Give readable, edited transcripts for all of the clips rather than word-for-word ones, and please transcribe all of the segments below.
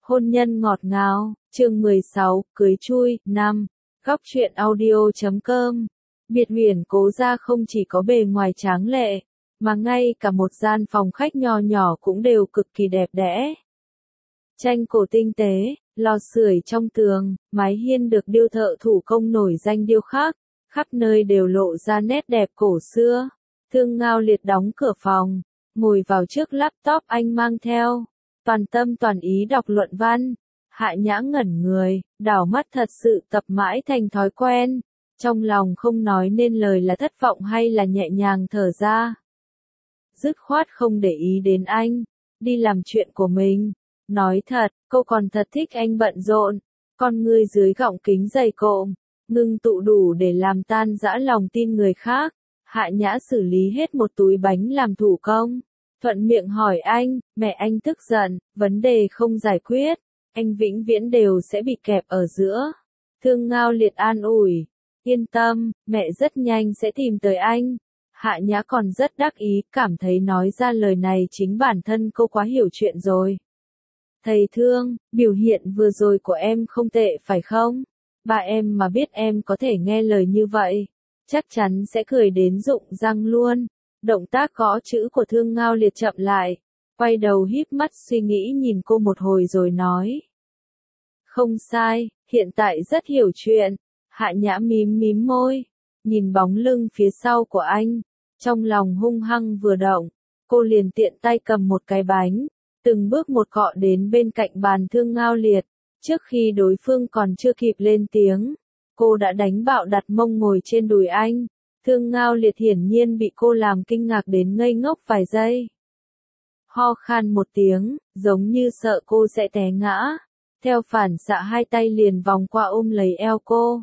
Hôn nhân ngọt ngào, chương 16, cưới chui, 5. Góc truyện audio.com. Biệt Huyền Cố gia không chỉ có bề ngoài tráng lệ, mà ngay cả một gian phòng khách nho nhỏ cũng đều cực kỳ đẹp đẽ. Tranh cổ tinh tế, lò sưởi trong tường, mái hiên được điêu thợ thủ công nổi danh điêu khắc, khắp nơi đều lộ ra nét đẹp cổ xưa. Thương Ngao Liệt đóng cửa phòng, ngồi vào trước laptop anh mang theo, toàn tâm toàn ý đọc luận văn. Hạ Nhã ngẩn người, đảo mắt thật sự tập mãi thành thói quen, trong lòng không nói nên lời là thất vọng hay là nhẹ nhàng thở ra. Dứt khoát không để ý đến anh, đi làm chuyện của mình. Nói thật, cô còn thật thích anh bận rộn, con ngươi dưới gọng kính dày cộm, ngưng tụ đủ để làm tan rã lòng tin người khác. Hạ Nhã xử lý hết một túi bánh làm thủ công, thuận miệng hỏi anh, mẹ anh tức giận, vấn đề không giải quyết, anh vĩnh viễn đều sẽ bị kẹp ở giữa. Thương Ngao Liệt an ủi, yên tâm, mẹ rất nhanh sẽ tìm tới anh. Hạ Nhã còn rất đắc ý, cảm thấy nói ra lời này chính bản thân cô quá hiểu chuyện rồi. Thầy Thương, biểu hiện vừa rồi của em không tệ phải không? Ba em mà biết em có thể nghe lời như vậy, chắc chắn sẽ cười đến rụng răng luôn. Động tác gõ chữ của Thương Ngao Liệt chậm lại, quay đầu híp mắt suy nghĩ nhìn cô một hồi rồi nói. Không sai, hiện tại rất hiểu chuyện. Hạ Nhã mím mím môi, nhìn bóng lưng phía sau của anh, trong lòng hung hăng vừa động, cô liền tiện tay cầm một cái bánh, từng bước một cọ đến bên cạnh bàn Thương Ngao Liệt. Trước khi đối phương còn chưa kịp lên tiếng, cô đã đánh bạo đặt mông ngồi trên đùi anh. Thương Ngao Liệt hiển nhiên bị cô làm kinh ngạc đến ngây ngốc vài giây. Ho khan một tiếng, giống như sợ cô sẽ té ngã. Theo phản xạ hai tay liền vòng qua ôm lấy eo cô.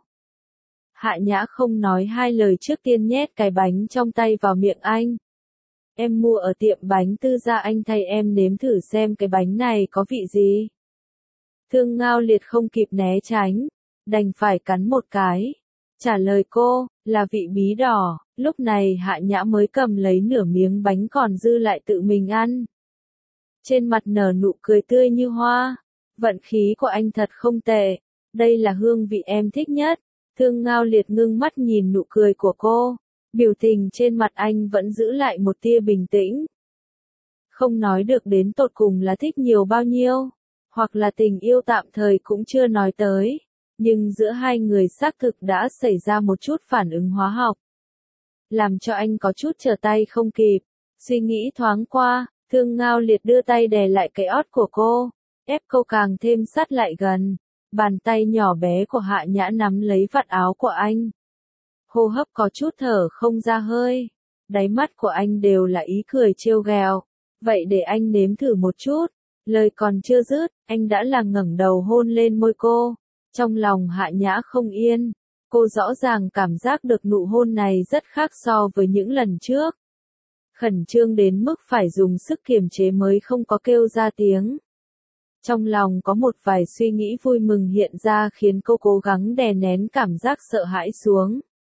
Hạ Nhã không nói hai lời, trước tiên nhét cái bánh trong tay vào miệng anh. Em mua ở tiệm bánh Tư Gia, anh thay em nếm thử xem cái bánh này có vị gì. Thương Ngao Liệt không kịp né tránh, đành phải cắn một cái. Trả lời cô, là vị bí đỏ. Lúc này Hạ Nhã mới cầm lấy nửa miếng bánh còn dư lại tự mình ăn. Trên mặt nở nụ cười tươi như hoa. Vận khí của anh thật không tệ, đây là hương vị em thích nhất. Thương Ngao Liệt ngưng mắt nhìn nụ cười của cô, biểu tình trên mặt anh vẫn giữ lại một tia bình tĩnh. Không nói được đến tột cùng là thích nhiều bao nhiêu, hoặc là tình yêu tạm thời cũng chưa nói tới, nhưng giữa hai người xác thực đã xảy ra một chút phản ứng hóa học, làm cho anh có chút trở tay không kịp. Suy nghĩ thoáng qua, Thương Ngao Liệt đưa tay đè lại cái ót của cô, ép cô càng thêm sát lại gần. Bàn tay nhỏ bé của Hạ Nhã nắm lấy vạt áo của anh. Hô hấp có chút thở không ra hơi. Đáy mắt của anh đều là ý cười trêu ghẹo. Vậy để anh nếm thử một chút. Lời còn chưa dứt, anh đã là ngẩng đầu hôn lên môi cô. Trong lòng Hạ Nhã không yên. Cô rõ ràng cảm giác được nụ hôn này rất khác so với những lần trước. Khẩn trương đến mức phải dùng sức kiềm chế mới không có kêu ra tiếng. Trong lòng có một vài suy nghĩ vui mừng hiện ra khiến cô cố gắng đè nén cảm giác sợ hãi xuống.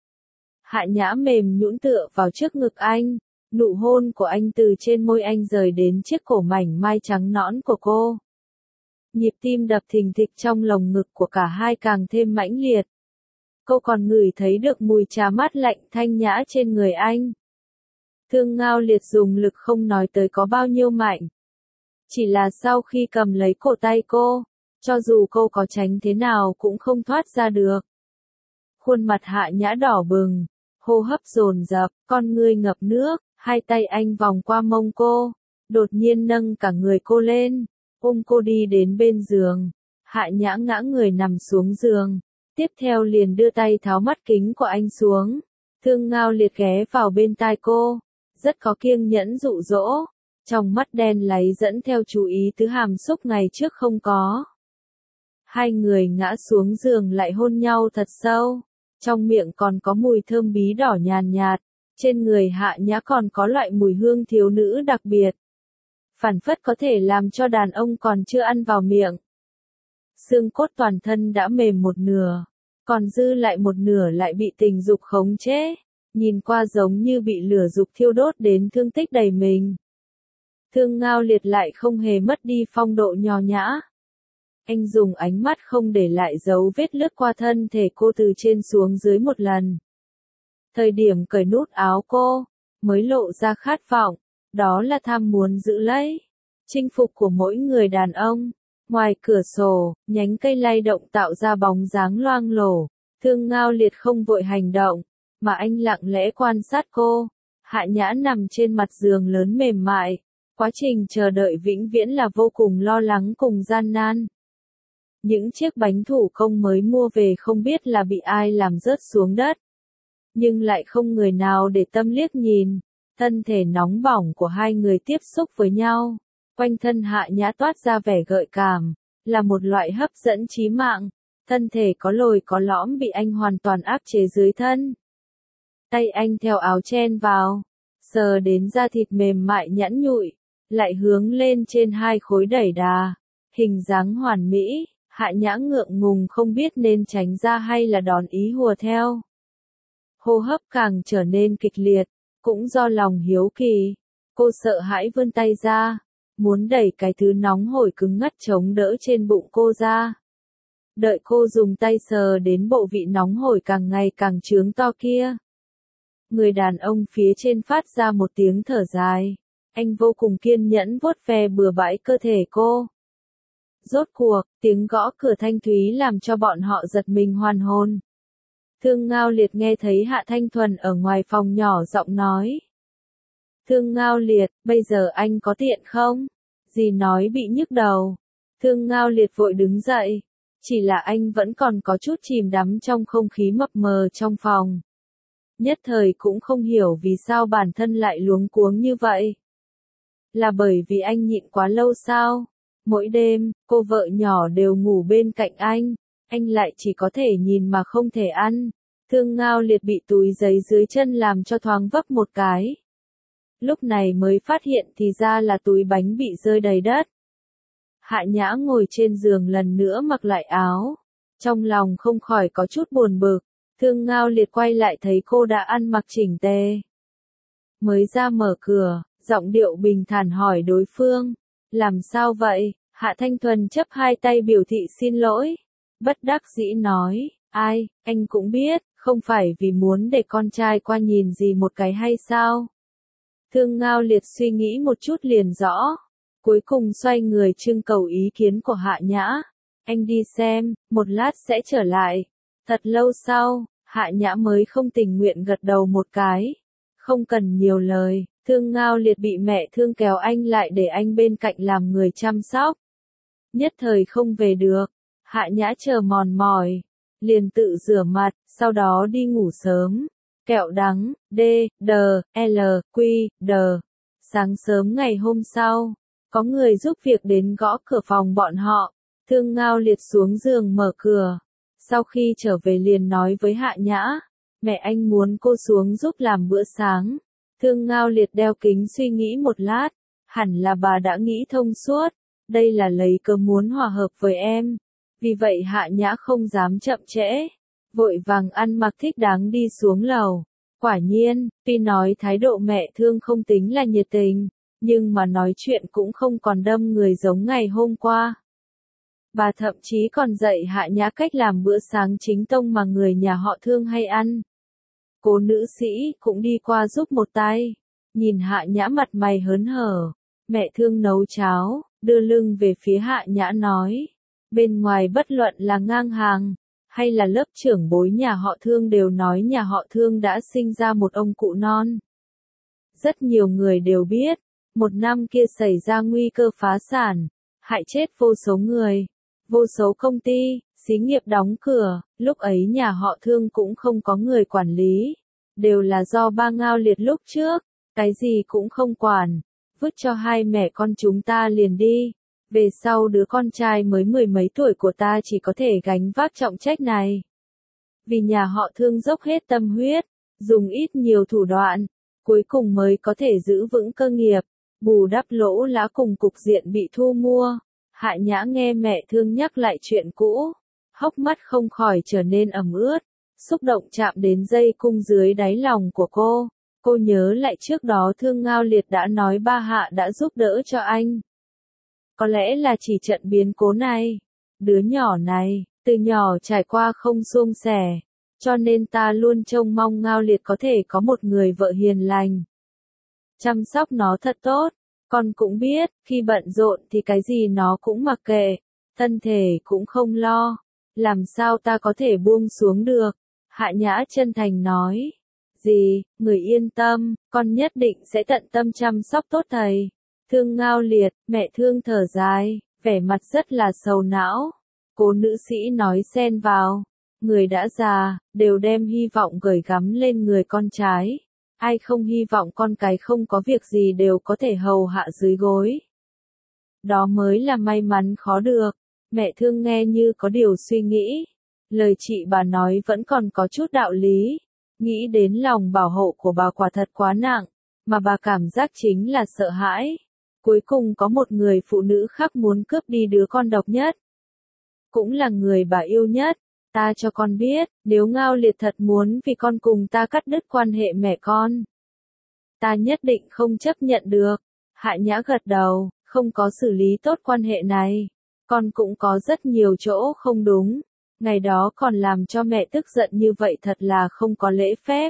Hạ Nhã mềm nhũn tựa vào trước ngực anh, nụ hôn của anh từ trên môi anh rời đến chiếc cổ mảnh mai trắng nõn của cô. Nhịp tim đập thình thịch trong lồng ngực của cả hai càng thêm mãnh liệt. Cô còn ngửi thấy được mùi trà mát lạnh thanh nhã trên người anh. Thương Ngao Liệt dùng lực không nói tới có bao nhiêu mạnh. Chỉ là sau khi cầm lấy cổ tay cô, cho dù cô có tránh thế nào cũng không thoát ra được. Khuôn mặt Hạ Nhã đỏ bừng, hô hấp dồn dập, con ngươi ngập nước, hai tay anh vòng qua mông cô, đột nhiên nâng cả người cô lên, ôm cô đi đến bên giường. Hạ Nhã ngã người nằm xuống giường, tiếp theo liền đưa tay tháo mắt kính của anh xuống. Thương Ngao Liệt ghé vào bên tai cô, rất có kiêng nhẫn dụ dỗ. Trong mắt đen láy dẫn theo chú ý thứ hàm xúc ngày trước không có. Hai người ngã xuống giường lại hôn nhau thật sâu. Trong miệng còn có mùi thơm bí đỏ nhàn nhạt. Trên người Hạ Nhã còn có loại mùi hương thiếu nữ đặc biệt. Phảng phất có thể làm cho đàn ông còn chưa ăn vào miệng. Xương cốt toàn thân đã mềm một nửa. Còn dư lại một nửa lại bị tình dục khống chế. Nhìn qua giống như bị lửa dục thiêu đốt đến thương tích đầy mình. Thương Ngao Liệt lại không hề mất đi phong độ nho nhã. Anh dùng ánh mắt không để lại dấu vết lướt qua thân thể cô từ trên xuống dưới một lần. Thời điểm cởi nút áo cô, mới lộ ra khát vọng, đó là tham muốn giữ lấy, chinh phục của mỗi người đàn ông. Ngoài cửa sổ, nhánh cây lay động tạo ra bóng dáng loang lổ, Thương Ngao Liệt không vội hành động, mà anh lặng lẽ quan sát cô. Hạ Nhã nằm trên mặt giường lớn mềm mại, quá trình chờ đợi vĩnh viễn là vô cùng lo lắng cùng gian nan. Những chiếc bánh thủ công mới mua về không biết là bị ai làm rớt xuống đất. Nhưng lại không người nào để tâm liếc nhìn, thân thể nóng bỏng của hai người tiếp xúc với nhau. Quanh thân Hạ Nhã toát ra vẻ gợi cảm, là một loại hấp dẫn chí mạng, thân thể có lồi có lõm bị anh hoàn toàn áp chế dưới thân. Tay anh theo áo chen vào, sờ đến da thịt mềm mại nhẵn nhụi, lại hướng lên trên hai khối đẩy đà, hình dáng hoàn mỹ. Hạ Nhã ngượng ngùng không biết nên tránh ra hay là đón ý hùa theo. Hô hấp càng trở nên kịch liệt, cũng do lòng hiếu kỳ. Cô sợ hãi vươn tay ra, muốn đẩy cái thứ nóng hổi cứng ngắt chống đỡ trên bụng cô ra. Đợi cô dùng tay sờ đến bộ vị nóng hổi càng ngày càng chướng to kia. Người đàn ông phía trên phát ra một tiếng thở dài. Anh vô cùng kiên nhẫn vuốt ve bừa bãi cơ thể cô. Rốt cuộc, tiếng gõ cửa thanh thúy làm cho bọn họ giật mình hoàn hồn. Thương Ngao Liệt nghe thấy Hạ Thanh Thuần ở ngoài phòng nhỏ giọng nói. Thương Ngao Liệt, bây giờ anh có tiện không? Dì nói bị nhức đầu. Thương Ngao Liệt vội đứng dậy. Chỉ là anh vẫn còn có chút chìm đắm trong không khí mập mờ trong phòng. Nhất thời cũng không hiểu vì sao bản thân lại luống cuống như vậy. Là bởi vì anh nhịn quá lâu sao? Mỗi đêm, cô vợ nhỏ đều ngủ bên cạnh anh lại chỉ có thể nhìn mà không thể ăn. Thương Ngao Liệt bị túi giấy dưới chân làm cho thoáng vấp một cái. Lúc này mới phát hiện thì ra là túi bánh bị rơi đầy đất. Hạ Nhã ngồi trên giường lần nữa mặc lại áo. Trong lòng không khỏi có chút buồn bực. Thương Ngao Liệt quay lại thấy cô đã ăn mặc chỉnh tề. Mới ra mở cửa, giọng điệu bình thản hỏi đối phương. Làm sao vậy? Hạ Thanh Thuần chấp hai tay biểu thị xin lỗi. Bất đắc dĩ nói, ai, anh cũng biết, không phải vì muốn để con trai qua nhìn gì một cái hay sao? Thương Ngao Liệt suy nghĩ một chút liền rõ. Cuối cùng xoay người trưng cầu ý kiến của Hạ Nhã. Anh đi xem, một lát sẽ trở lại. Thật lâu sau, Hạ Nhã mới không tình nguyện gật đầu một cái. Không cần nhiều lời, Thương Ngao Liệt bị mẹ thương kéo anh lại để anh bên cạnh làm người chăm sóc. Nhất thời không về được, Hạ Nhã chờ mòn mỏi, liền tự rửa mặt, sau đó đi ngủ sớm. Kẹo đắng, D, D, L, Q, D. Sáng sớm ngày hôm sau, có người giúp việc đến gõ cửa phòng bọn họ. Thương Ngao Liệt xuống giường mở cửa. Sau khi trở về liền nói với Hạ Nhã, mẹ anh muốn cô xuống giúp làm bữa sáng. Thương Ngao Liệt đeo kính suy nghĩ một lát, hẳn là bà đã nghĩ thông suốt, đây là lấy cớ muốn hòa hợp với em. Vì vậy Hạ Nhã không dám chậm trễ, vội vàng ăn mặc thích đáng đi xuống lầu. Quả nhiên, tuy nói thái độ mẹ thương không tính là nhiệt tình, nhưng mà nói chuyện cũng không còn đâm người giống ngày hôm qua. Bà thậm chí còn dạy Hạ Nhã cách làm bữa sáng chính tông mà người nhà họ Thương hay ăn. Cô nữ sĩ cũng đi qua giúp một tay, nhìn Hạ Nhã mặt mày hớn hở. Mẹ Thương nấu cháo, đưa lưng về phía Hạ Nhã nói. Bên ngoài bất luận là ngang hàng, hay là lớp trưởng bối nhà họ Thương đều nói nhà họ Thương đã sinh ra một ông cụ non. Rất nhiều người đều biết, một năm kia xảy ra nguy cơ phá sản, hại chết vô số người, vô số công ty, xí nghiệp đóng cửa, lúc ấy nhà họ Thương cũng không có người quản lý, đều là do ba Ngao Liệt lúc trước, cái gì cũng không quản, vứt cho hai mẹ con chúng ta liền đi. Về sau đứa con trai mới 10 mấy tuổi của ta chỉ có thể gánh vác trọng trách này. Vì nhà họ Thương dốc hết tâm huyết, dùng ít nhiều thủ đoạn, cuối cùng mới có thể giữ vững cơ nghiệp, bù đắp lỗ lá cùng cục diện bị thu mua. Hạ Nhã nghe mẹ Thương nhắc lại chuyện cũ, hốc mắt không khỏi trở nên ẩm ướt, xúc động chạm đến dây cung dưới đáy lòng của cô. Cô nhớ lại trước đó Thương Ngao Liệt đã nói ba Hạ đã giúp đỡ cho anh. Có lẽ là chỉ trận biến cố này, Đứa nhỏ này, từ nhỏ trải qua không suôn sẻ, cho nên ta luôn trông mong Ngao Liệt có thể có một người vợ hiền lành. Chăm sóc nó thật tốt, con cũng biết, khi bận rộn thì cái gì nó cũng mặc kệ, thân thể cũng không lo, làm sao ta có thể buông xuống được. Hạ Nhã chân thành nói, gì, người yên tâm, con nhất định sẽ tận tâm chăm sóc tốt thầy. Thương Ngao Liệt, mẹ Thương thở dài, vẻ mặt rất là sầu não. Cố nữ sĩ nói xen vào, người đã già, đều đem hy vọng gửi gắm lên người con trai. Ai không hy vọng con cái không có việc gì đều có thể hầu hạ dưới gối. Đó mới là may mắn khó được. Mẹ Thương nghe như có điều suy nghĩ. Lời chị bà nói vẫn còn có chút đạo lý. Nghĩ đến lòng bảo hộ của bà quả thật quá nặng, mà bà cảm giác chính là sợ hãi. Cuối cùng có một người phụ nữ khác muốn cướp đi đứa con độc nhất. Cũng là người bà yêu nhất. Ta cho con biết, nếu Ngao Liệt thật muốn vì con cùng ta cắt đứt quan hệ mẹ con, ta nhất định không chấp nhận được. Hạ Nhã gật đầu, không có xử lý tốt quan hệ này. Con cũng có rất nhiều chỗ không đúng. Ngày đó còn làm cho mẹ tức giận như vậy thật là không có lễ phép.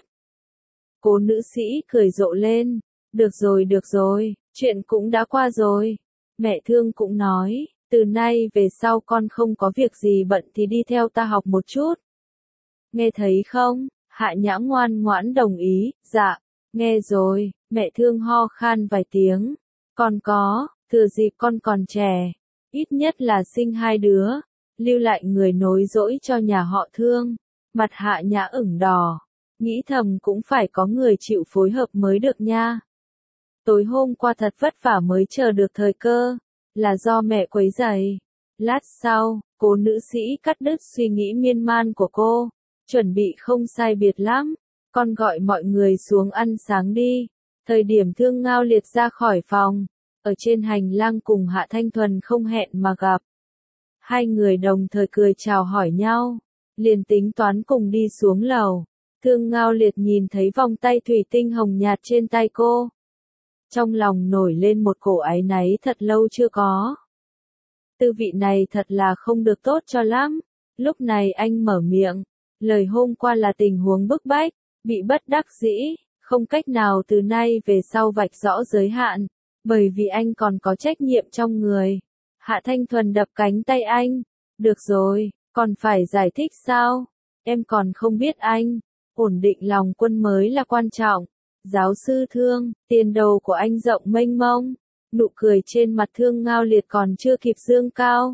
Cố nữ sĩ cười rộ lên. Được rồi, chuyện cũng đã qua rồi. Mẹ Thương cũng nói, từ nay về sau con không có việc gì bận thì đi theo ta học một chút. Nghe thấy không? Hạ Nhã ngoan ngoãn đồng ý, dạ, nghe rồi. Mẹ Thương ho khan vài tiếng. Con có, thừa dịp con còn trẻ, ít nhất là sinh 2 đứa, lưu lại người nối dõi cho nhà họ Thương. Mặt Hạ Nhã ửng đỏ, nghĩ thầm cũng phải có người chịu phối hợp mới được nha. Tối hôm qua thật vất vả mới chờ được thời cơ, là do mẹ quấy rầy. Lát sau, cố nữ sĩ cắt đứt suy nghĩ miên man của cô, chuẩn bị không sai biệt lắm, con gọi mọi người xuống ăn sáng đi. Thời điểm Thương Ngao Liệt ra khỏi phòng, ở trên hành lang cùng Hạ Thanh Thuần không hẹn mà gặp. Hai người đồng thời cười chào hỏi nhau, liền tính toán cùng đi xuống lầu. Thương Ngao Liệt nhìn thấy vòng tay thủy tinh hồng nhạt trên tay cô. Trong lòng nổi lên một cổ áy náy thật lâu chưa có. Tư vị này thật là không được tốt cho lắm. Lúc này anh mở miệng, lời hôm qua là tình huống bức bách, bị bất đắc dĩ, không cách nào từ nay về sau vạch rõ giới hạn, bởi vì anh còn có trách nhiệm trong người. Hạ Thanh Thuần đập cánh tay anh, được rồi, còn phải giải thích sao? Em còn không biết anh, ổn định lòng quân mới là quan trọng. Giáo sư Thương, tiền đồ của anh rộng mênh mông, nụ cười trên mặt Thương Ngao Liệt còn chưa kịp dương cao.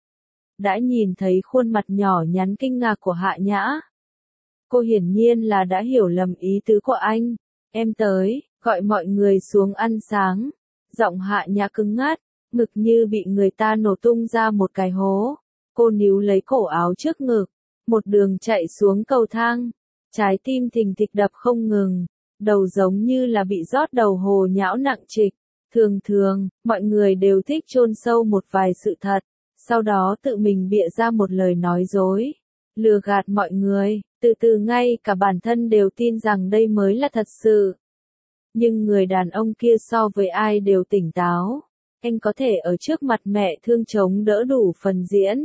Đã nhìn thấy khuôn mặt nhỏ nhắn kinh ngạc của Hạ Nhã. Cô hiển nhiên là đã hiểu lầm ý tứ của anh. Em tới, gọi mọi người xuống ăn sáng. Giọng Hạ Nhã cứng ngắt, ngực như bị người ta nổ tung ra một cái hố. Cô níu lấy cổ áo trước ngực, một đường chạy xuống cầu thang. Trái tim thình thịch đập không ngừng, đầu giống như là bị rót đầu hồ nhão nặng trịch. Thường, mọi người đều thích chôn sâu một vài sự thật, sau đó tự mình bịa ra một lời nói dối, lừa gạt mọi người, từ từ ngay cả bản thân đều tin rằng đây mới là thật sự. Nhưng người đàn ông kia so với ai đều tỉnh táo, anh có thể ở trước mặt mẹ Thương chống đỡ đủ phần diễn.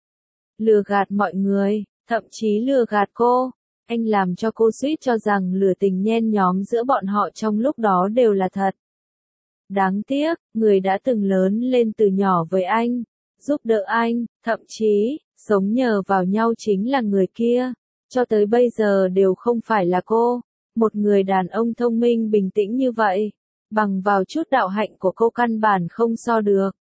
Lừa gạt mọi người, thậm chí lừa gạt cô, anh làm cho cô suýt cho rằng lửa tình nhen nhóm giữa bọn họ trong lúc đó đều là thật. Đáng tiếc, người đã từng lớn lên từ nhỏ với anh, giúp đỡ anh, thậm chí, sống nhờ vào nhau chính là người kia, cho tới bây giờ đều không phải là cô. Một người đàn ông thông minh bình tĩnh như vậy, bằng vào chút đạo hạnh của cô căn bản không so được.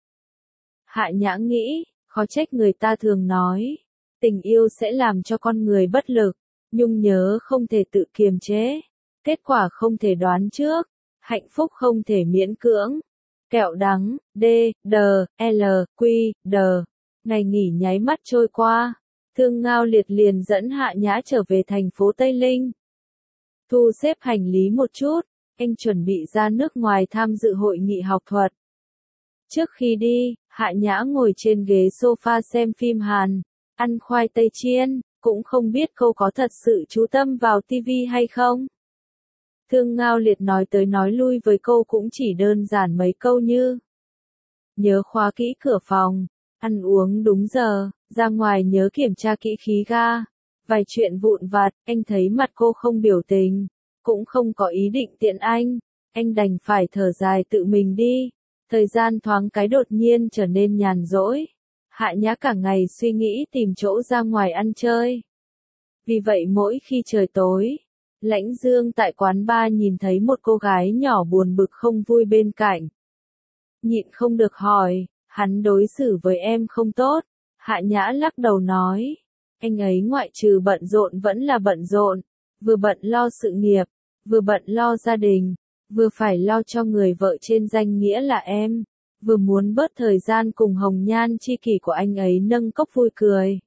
Hạ Nhã nghĩ, khó trách người ta thường nói, tình yêu sẽ làm cho con người bất lực, nhung nhớ không thể tự kiềm chế, kết quả không thể đoán trước, hạnh phúc không thể miễn cưỡng. Kẹo đắng, D, D, L, Q, D. Ngày nghỉ nháy mắt trôi qua, Thương Ngao Liệt liền dẫn Hạ Nhã trở về thành phố Tây Linh. Thu xếp hành lý một chút, anh chuẩn bị ra nước ngoài tham dự hội nghị học thuật. Trước khi đi, Hạ Nhã ngồi trên ghế sofa xem phim Hàn, ăn khoai tây chiên, cũng không biết cô có thật sự chú tâm vào TV hay không. Thương Ngao Liệt nói tới nói lui với cô cũng chỉ đơn giản mấy câu như: nhớ khóa kỹ cửa phòng, ăn uống đúng giờ, ra ngoài nhớ kiểm tra kỹ khí ga. Vài chuyện vụn vặt, anh thấy mặt cô không biểu tình, cũng không có ý định tiện anh đành phải thở dài tự mình đi. Thời gian thoáng cái đột nhiên trở nên nhàn rỗi. Hạ Nhã cả ngày suy nghĩ tìm chỗ ra ngoài ăn chơi. Vì vậy mỗi khi trời tối, Lãnh Dương tại quán bar nhìn thấy một cô gái nhỏ buồn bực không vui bên cạnh. Nhịn không được hỏi, hắn đối xử với em không tốt. Hạ Nhã lắc đầu nói, anh ấy ngoại trừ bận rộn vẫn là bận rộn, vừa bận lo sự nghiệp, vừa bận lo gia đình, vừa phải lo cho người vợ trên danh nghĩa là em, vừa muốn bớt thời gian cùng hồng nhan chi kỷ của anh ấy nâng cốc vui cười.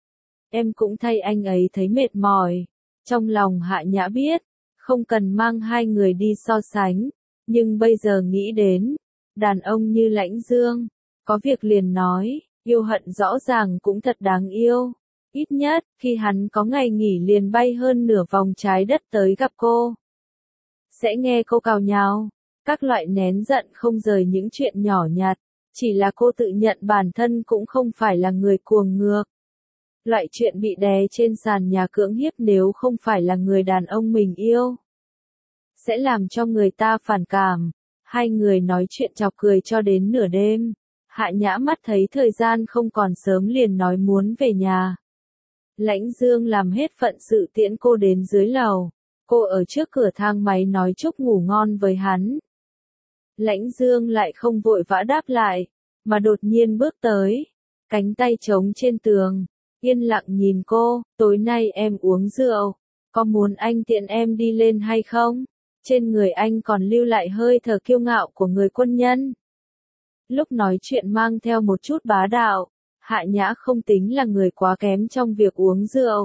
Em cũng thay anh ấy thấy mệt mỏi. Trong lòng Hạ Nhã biết, không cần mang hai người đi so sánh, nhưng bây giờ nghĩ đến, đàn ông như Lãnh Dương, có việc liền nói, yêu hận rõ ràng cũng thật đáng yêu. Ít nhất, khi hắn có ngày nghỉ liền bay hơn nửa vòng trái đất tới gặp cô. Sẽ nghe cô cào nhào, các loại nén giận không rời những chuyện nhỏ nhặt, chỉ là cô tự nhận bản thân cũng không phải là người cuồng ngược. Loại chuyện bị đè trên sàn nhà cưỡng hiếp nếu không phải là người đàn ông mình yêu, sẽ làm cho người ta phản cảm. Hai người nói chuyện chọc cười cho đến nửa đêm. Hạ Nhã mắt thấy thời gian không còn sớm liền nói muốn về nhà. Lãnh Dương làm hết phận sự tiễn cô đến dưới lầu. Cô ở trước cửa thang máy nói chúc ngủ ngon với hắn. Lãnh Dương lại không vội vã đáp lại, mà đột nhiên bước tới, cánh tay trống trên tường, yên lặng nhìn cô, tối nay em uống rượu, có muốn anh tiện em đi lên hay không? Trên người anh còn lưu lại hơi thở kiêu ngạo của người quân nhân. Lúc nói chuyện mang theo một chút bá đạo, Hạ Nhã không tính là người quá kém trong việc uống rượu.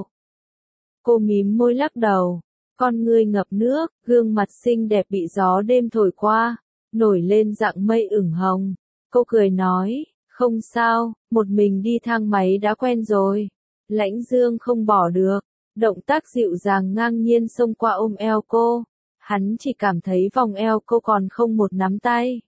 Cô mím môi lắc đầu, con ngươi ngập nước, gương mặt xinh đẹp bị gió đêm thổi qua, nổi lên dạng mây ửng hồng. Cô cười nói, không sao, một mình đi thang máy đã quen rồi. Lãnh Dương không bỏ được, động tác dịu dàng ngang nhiên xông qua ôm eo cô. Hắn chỉ cảm thấy vòng eo cô còn không một nắm tay.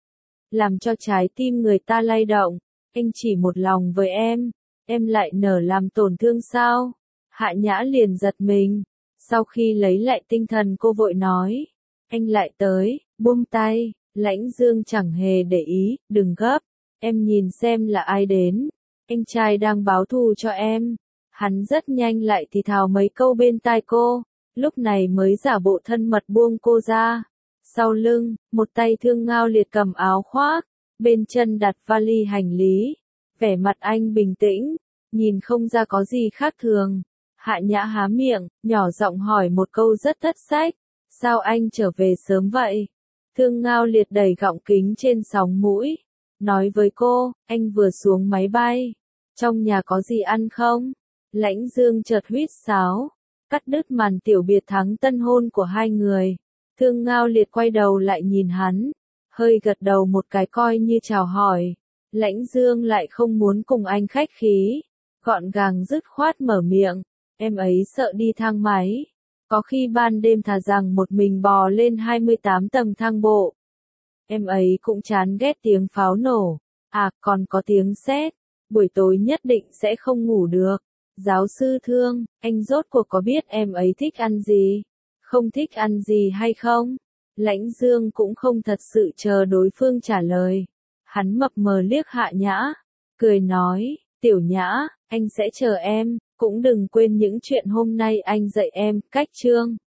Làm cho trái tim người ta lay động, anh chỉ một lòng với em lại nỡ làm tổn thương sao? Hạ Nhã liền giật mình, sau khi lấy lại tinh thần cô vội nói, anh lại tới, buông tay. Lãnh Dương chẳng hề để ý, đừng gấp, em nhìn xem là ai đến, anh trai đang báo thù cho em. Hắn rất nhanh lại thì thào mấy câu bên tai cô, lúc này mới giả bộ thân mật buông cô ra. Sau lưng, một tay Thương Ngao Liệt cầm áo khoác, bên chân đặt vali hành lý, vẻ mặt anh bình tĩnh, nhìn không ra có gì khác thường. Hạ Nhã há miệng, nhỏ giọng hỏi một câu rất thất sách, sao anh trở về sớm vậy? Thương Ngao Liệt đẩy gọng kính trên sóng mũi, nói với cô, anh vừa xuống máy bay, trong nhà có gì ăn không? Lãnh Dương chợt huýt sáo, cắt đứt màn tiểu biệt thắng tân hôn của hai người. Thương Ngao Liệt quay đầu lại nhìn hắn, hơi gật đầu một cái coi như chào hỏi. Lãnh Dương lại không muốn cùng anh khách khí, gọn gàng dứt khoát mở miệng, em ấy sợ đi thang máy, có khi ban đêm thà rằng một mình bò lên 28 tầng thang bộ. Em ấy cũng chán ghét tiếng pháo nổ, còn có tiếng sét, buổi tối nhất định sẽ không ngủ được. Giáo sư Thương, anh rốt cuộc có biết em ấy thích ăn gì, không thích ăn gì hay không? Lãnh Dương cũng không thật sự chờ đối phương trả lời. Hắn mập mờ liếc Hạ Nhã, cười nói, Tiểu Nhã, anh sẽ chờ em, cũng đừng quên những chuyện hôm nay anh dạy em, cách chương.